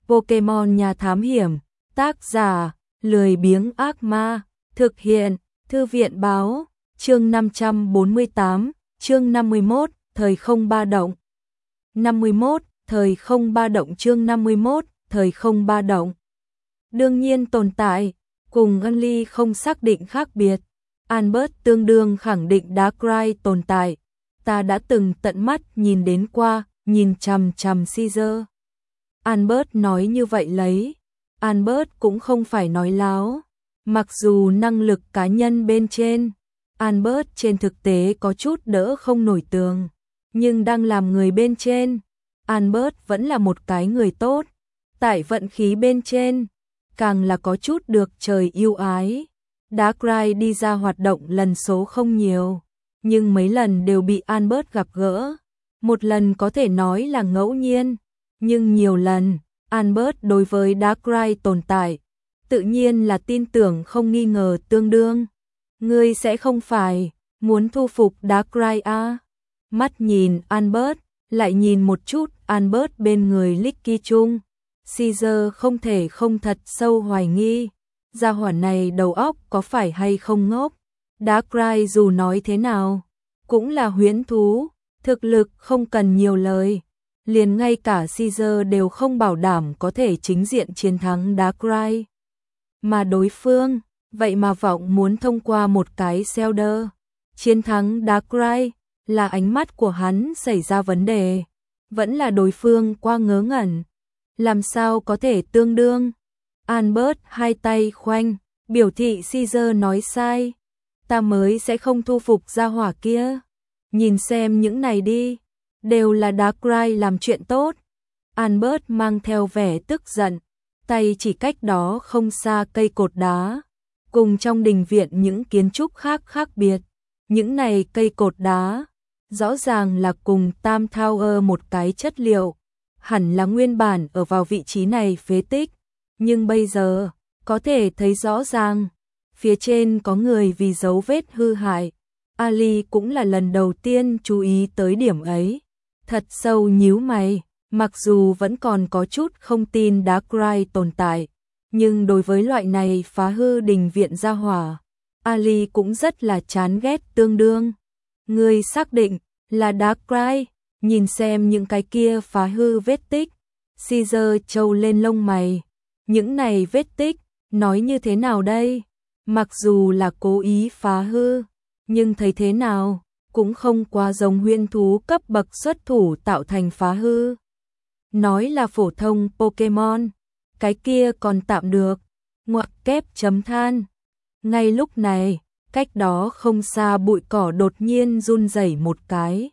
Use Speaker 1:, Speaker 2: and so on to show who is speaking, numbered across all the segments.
Speaker 1: Pokemon nhà thám hiểm, tác giả, lười biếng ác ma, thực hiện, thư viện báo, chương 548, chương 51, thời không ba động. 51, thời không ba động chương 51, thời không ba động. Đương nhiên tồn tại, cùng Gunly không xác định khác biệt. Albert tương đương khẳng định Darkrai tồn tại. Ta đã từng tận mắt nhìn đến qua, nhìn chằm chằm Caesar. Albert nói như vậy lấy. Albert cũng không phải nói láo. Mặc dù năng lực cá nhân bên trên, Albert trên thực tế có chút đỡ không nổi tường. Nhưng đang làm người bên trên, Albert vẫn là một cái người tốt. Tại vận khí bên trên, càng là có chút được trời yêu ái. Darkrai đi ra hoạt động lần số không nhiều, nhưng mấy lần đều bị Albert gặp gỡ. Một lần có thể nói là ngẫu nhiên, nhưng nhiều lần, Albert đối với Darkrai tồn tại, tự nhiên là tin tưởng không nghi ngờ tương đương. Ngươi sẽ không phải muốn thu phục Darkrai à? Mắt nhìn Albert, lại nhìn một chút Albert bên người Licky Chung. Caesar không thể không thật sâu hoài nghi, gia hỏa này đầu óc có phải hay không ngốc. Darkrai dù nói thế nào, cũng là huyễn thú, thực lực không cần nhiều lời. Liền ngay cả Caesar đều không bảo đảm có thể chính diện chiến thắng Darkrai. Mà đối phương, vậy mà vọng muốn thông qua một cái Zelda chiến thắng Darkrai, là ánh mắt của hắn xảy ra vấn đề, vẫn là đối phương quá ngớ ngẩn. Làm sao có thể tương đương? Albert hai tay khoanh, biểu thị Caesar nói sai. Ta mới sẽ không thu phục gia hỏa kia. Nhìn xem những này đi, đều là Darkrai làm chuyện tốt. Albert mang theo vẻ tức giận, tay chỉ cách đó không xa cây cột đá, cùng trong đình viện những kiến trúc khác khác biệt. Những này cây cột đá, rõ ràng là cùng Tam Tower một cái chất liệu, hẳn là nguyên bản ở vào vị trí này phế tích, nhưng bây giờ, có thể thấy rõ ràng, phía trên có người vì dấu vết hư hại. Ali cũng là lần đầu tiên chú ý tới điểm ấy, thật sâu nhíu mày, mặc dù vẫn còn có chút không tin Darkrai tồn tại, nhưng đối với loại này phá hư đình viện gia hỏa, Ali cũng rất là chán ghét tương đương. Ngươi xác định là Darkrai? Nhìn xem những cái kia phá hư vết tích. Caesar trâu lên lông mày. Những này vết tích, nói như thế nào đây? Mặc dù là cố ý phá hư, nhưng thấy thế nào, cũng không quá giống huyễn thú cấp bậc xuất thủ tạo thành phá hư. Nói là phổ thông Pokemon, cái kia còn tạm được. Ngoặc kép chấm than. Ngay lúc này, cách đó không xa bụi cỏ đột nhiên run rẩy một cái.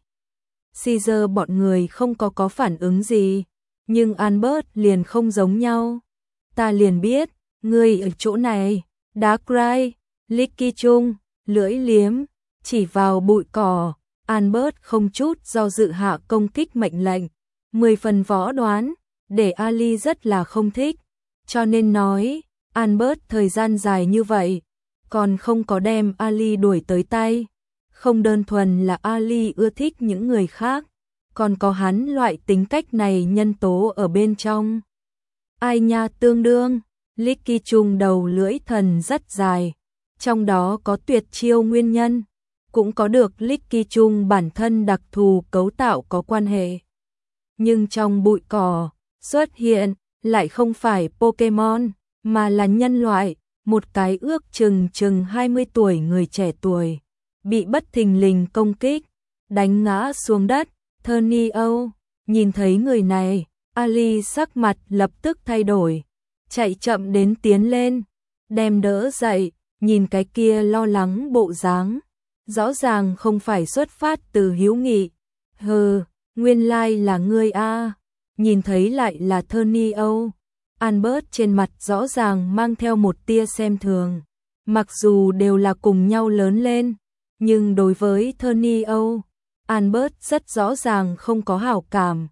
Speaker 1: Caesar bọn người không có phản ứng gì, nhưng Albert liền không giống nhau. Ta liền biết, ngươi ở chỗ này. Darkrai, Licky Chung, lưỡi liếm, chỉ vào bụi cỏ. Albert không chút do dự hạ công kích mệnh lệnh. 10 phần võ đoán, để Ali rất là không thích. Cho nên nói, Albert thời gian dài như vậy, còn không có đem Ali đuổi tới tay. Không đơn thuần là Ali ưa thích những người khác, còn có hắn loại tính cách này nhân tố ở bên trong. Ai nha tương đương, Licky Chung đầu lưỡi thần rất dài, trong đó có tuyệt chiêu nguyên nhân, cũng có được Licky Chung bản thân đặc thù cấu tạo có quan hệ. Nhưng trong bụi cỏ, xuất hiện, lại không phải Pokemon, mà là nhân loại, một cái ước chừng 20 tuổi người trẻ tuổi. Bị bất thình lình công kích, đánh ngã xuống đất. Turnio, nhìn thấy người này, Ali sắc mặt lập tức thay đổi, chạy chậm đến tiến lên, đem đỡ dậy, nhìn cái kia lo lắng bộ dáng, rõ ràng không phải xuất phát từ hiếu nghị. Hừ, nguyên lai là ngươi a. Nhìn thấy lại là Turnio, Albert trên mặt rõ ràng mang theo một tia xem thường, mặc dù đều là cùng nhau lớn lên. Nhưng đối với Turnio, Albert rất rõ ràng không có hảo cảm.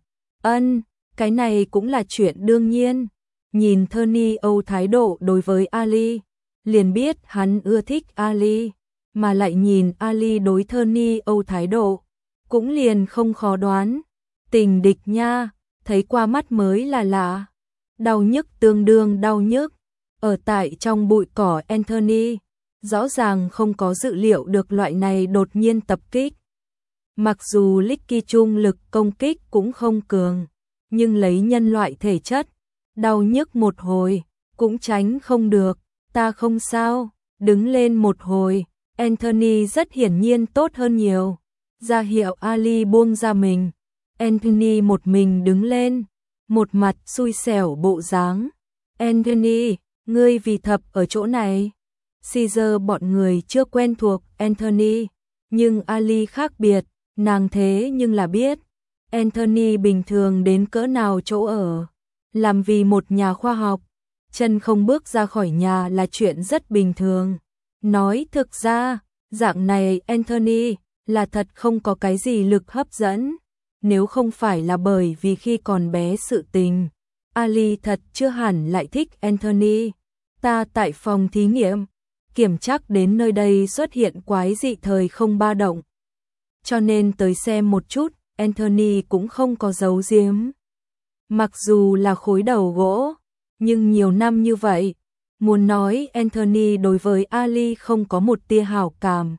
Speaker 1: Cái này cũng là chuyện đương nhiên. Nhìn Turnio thái độ đối với Ali, liền biết hắn ưa thích Ali, mà lại nhìn Ali đối Turnio thái độ, cũng liền không khó đoán. Tình địch nha, thấy qua mắt mới là lạ. đau nhức tương đương đau nhức. Ở tại trong bụi cỏ Anthony, rõ ràng không có dự liệu được loại này đột nhiên tập kích. Mặc dù Licky Chung lực công kích cũng không cường, nhưng lấy nhân loại thể chất, đau nhức một hồi, cũng tránh không được. Ta không sao, đứng lên một hồi. Anthony rất hiển nhiên tốt hơn nhiều. Ra hiệu Ali buông ra mình. Anthony một mình đứng lên, một mặt xui xẻo bộ dáng. Anthony, ngươi vì thập ở chỗ này. Caesar bọn người chưa quen thuộc Anthony, nhưng Ali khác biệt, nàng thế nhưng là biết. Anthony bình thường đến cỡ nào chỗ ở. Làm vì một nhà khoa học, chân không bước ra khỏi nhà là chuyện rất bình thường. Nói thực ra, dạng này Anthony là thật không có cái gì lực hấp dẫn. Nếu không phải là bởi vì khi còn bé sự tình, Ali thật chưa hẳn lại thích Anthony. Ta tại phòng thí nghiệm, kiểm chắc đến nơi đây xuất hiện quái dị thời không ba động. Cho nên tới xem một chút, Anthony cũng không có giấu giếm. Mặc dù là khối đầu gỗ, nhưng nhiều năm như vậy, muốn nói Anthony đối với Ali không có một tia hảo cảm,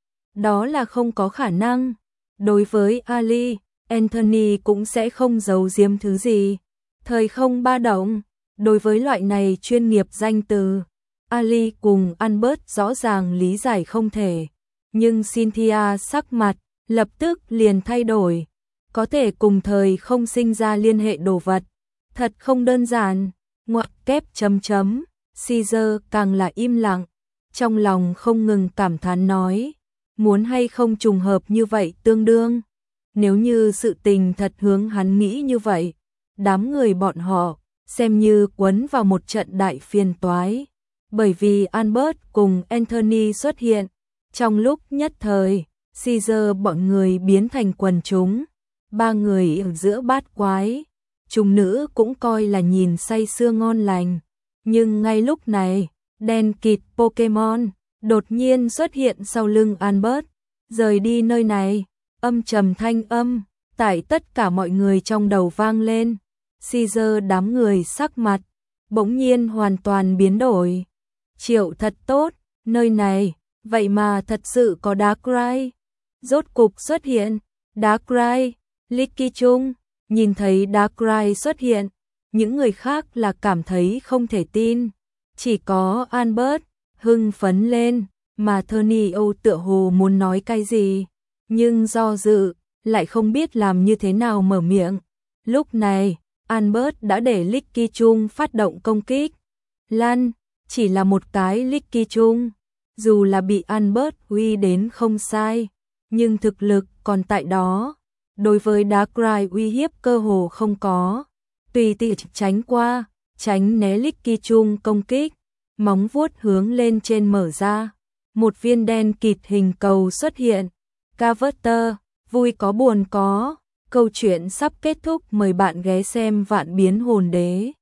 Speaker 1: đó là không có khả năng. Đối với Ali, Anthony cũng sẽ không giấu giếm thứ gì. Thời không ba động, đối với loại này chuyên nghiệp danh từ, Ali cùng Albert rõ ràng lý giải không thể. Nhưng Cynthia sắc mặt lập tức liền thay đổi. Có thể cùng thời không sinh ra liên hệ đồ vật, thật không đơn giản. Ngoặc kép chấm chấm. Caesar càng là im lặng, trong lòng không ngừng cảm thán nói, muốn hay không trùng hợp như vậy tương đương. Nếu như sự tình thật hướng hắn nghĩ như vậy, đám người bọn họ xem như quấn vào một trận đại phiền toái. Bởi vì Albert cùng Anthony xuất hiện, trong lúc nhất thời, Caesar bọn người biến thành quần chúng. Ba người ở giữa bát quái, chúng nữ cũng coi là nhìn say sưa ngon lành. Nhưng ngay lúc này, đen kịt Pokemon đột nhiên xuất hiện sau lưng Albert, rời đi nơi này. Âm trầm thanh âm tại tất cả mọi người trong đầu vang lên. Caesar đám người sắc mặt bỗng nhiên hoàn toàn biến đổi. Triệu thật tốt, nơi này vậy mà thật sự có Darkrai. Rốt cục xuất hiện Darkrai. Licky Chung nhìn thấy Darkrai xuất hiện, những người khác là cảm thấy không thể tin. Chỉ có Albert hưng phấn lên, mà Tony tựa hồ muốn nói cái gì, nhưng do dự, lại không biết làm như thế nào mở miệng. Lúc này, Albert đã để Licky Chung phát động công kích. Lăn, chỉ là một cái Licky Chung, dù là bị Albert uy đến không sai, nhưng thực lực còn tại đó. Đối với Darkrai uy hiếp cơ hồ không có. Tùy tiện tránh qua, tránh né Licky Chung công kích, móng vuốt hướng lên trên mở ra. Một viên đen kịt hình cầu xuất hiện. Carver, vui có buồn có. Câu chuyện sắp kết thúc, mời bạn ghé xem Vạn Biến Hồn Đế.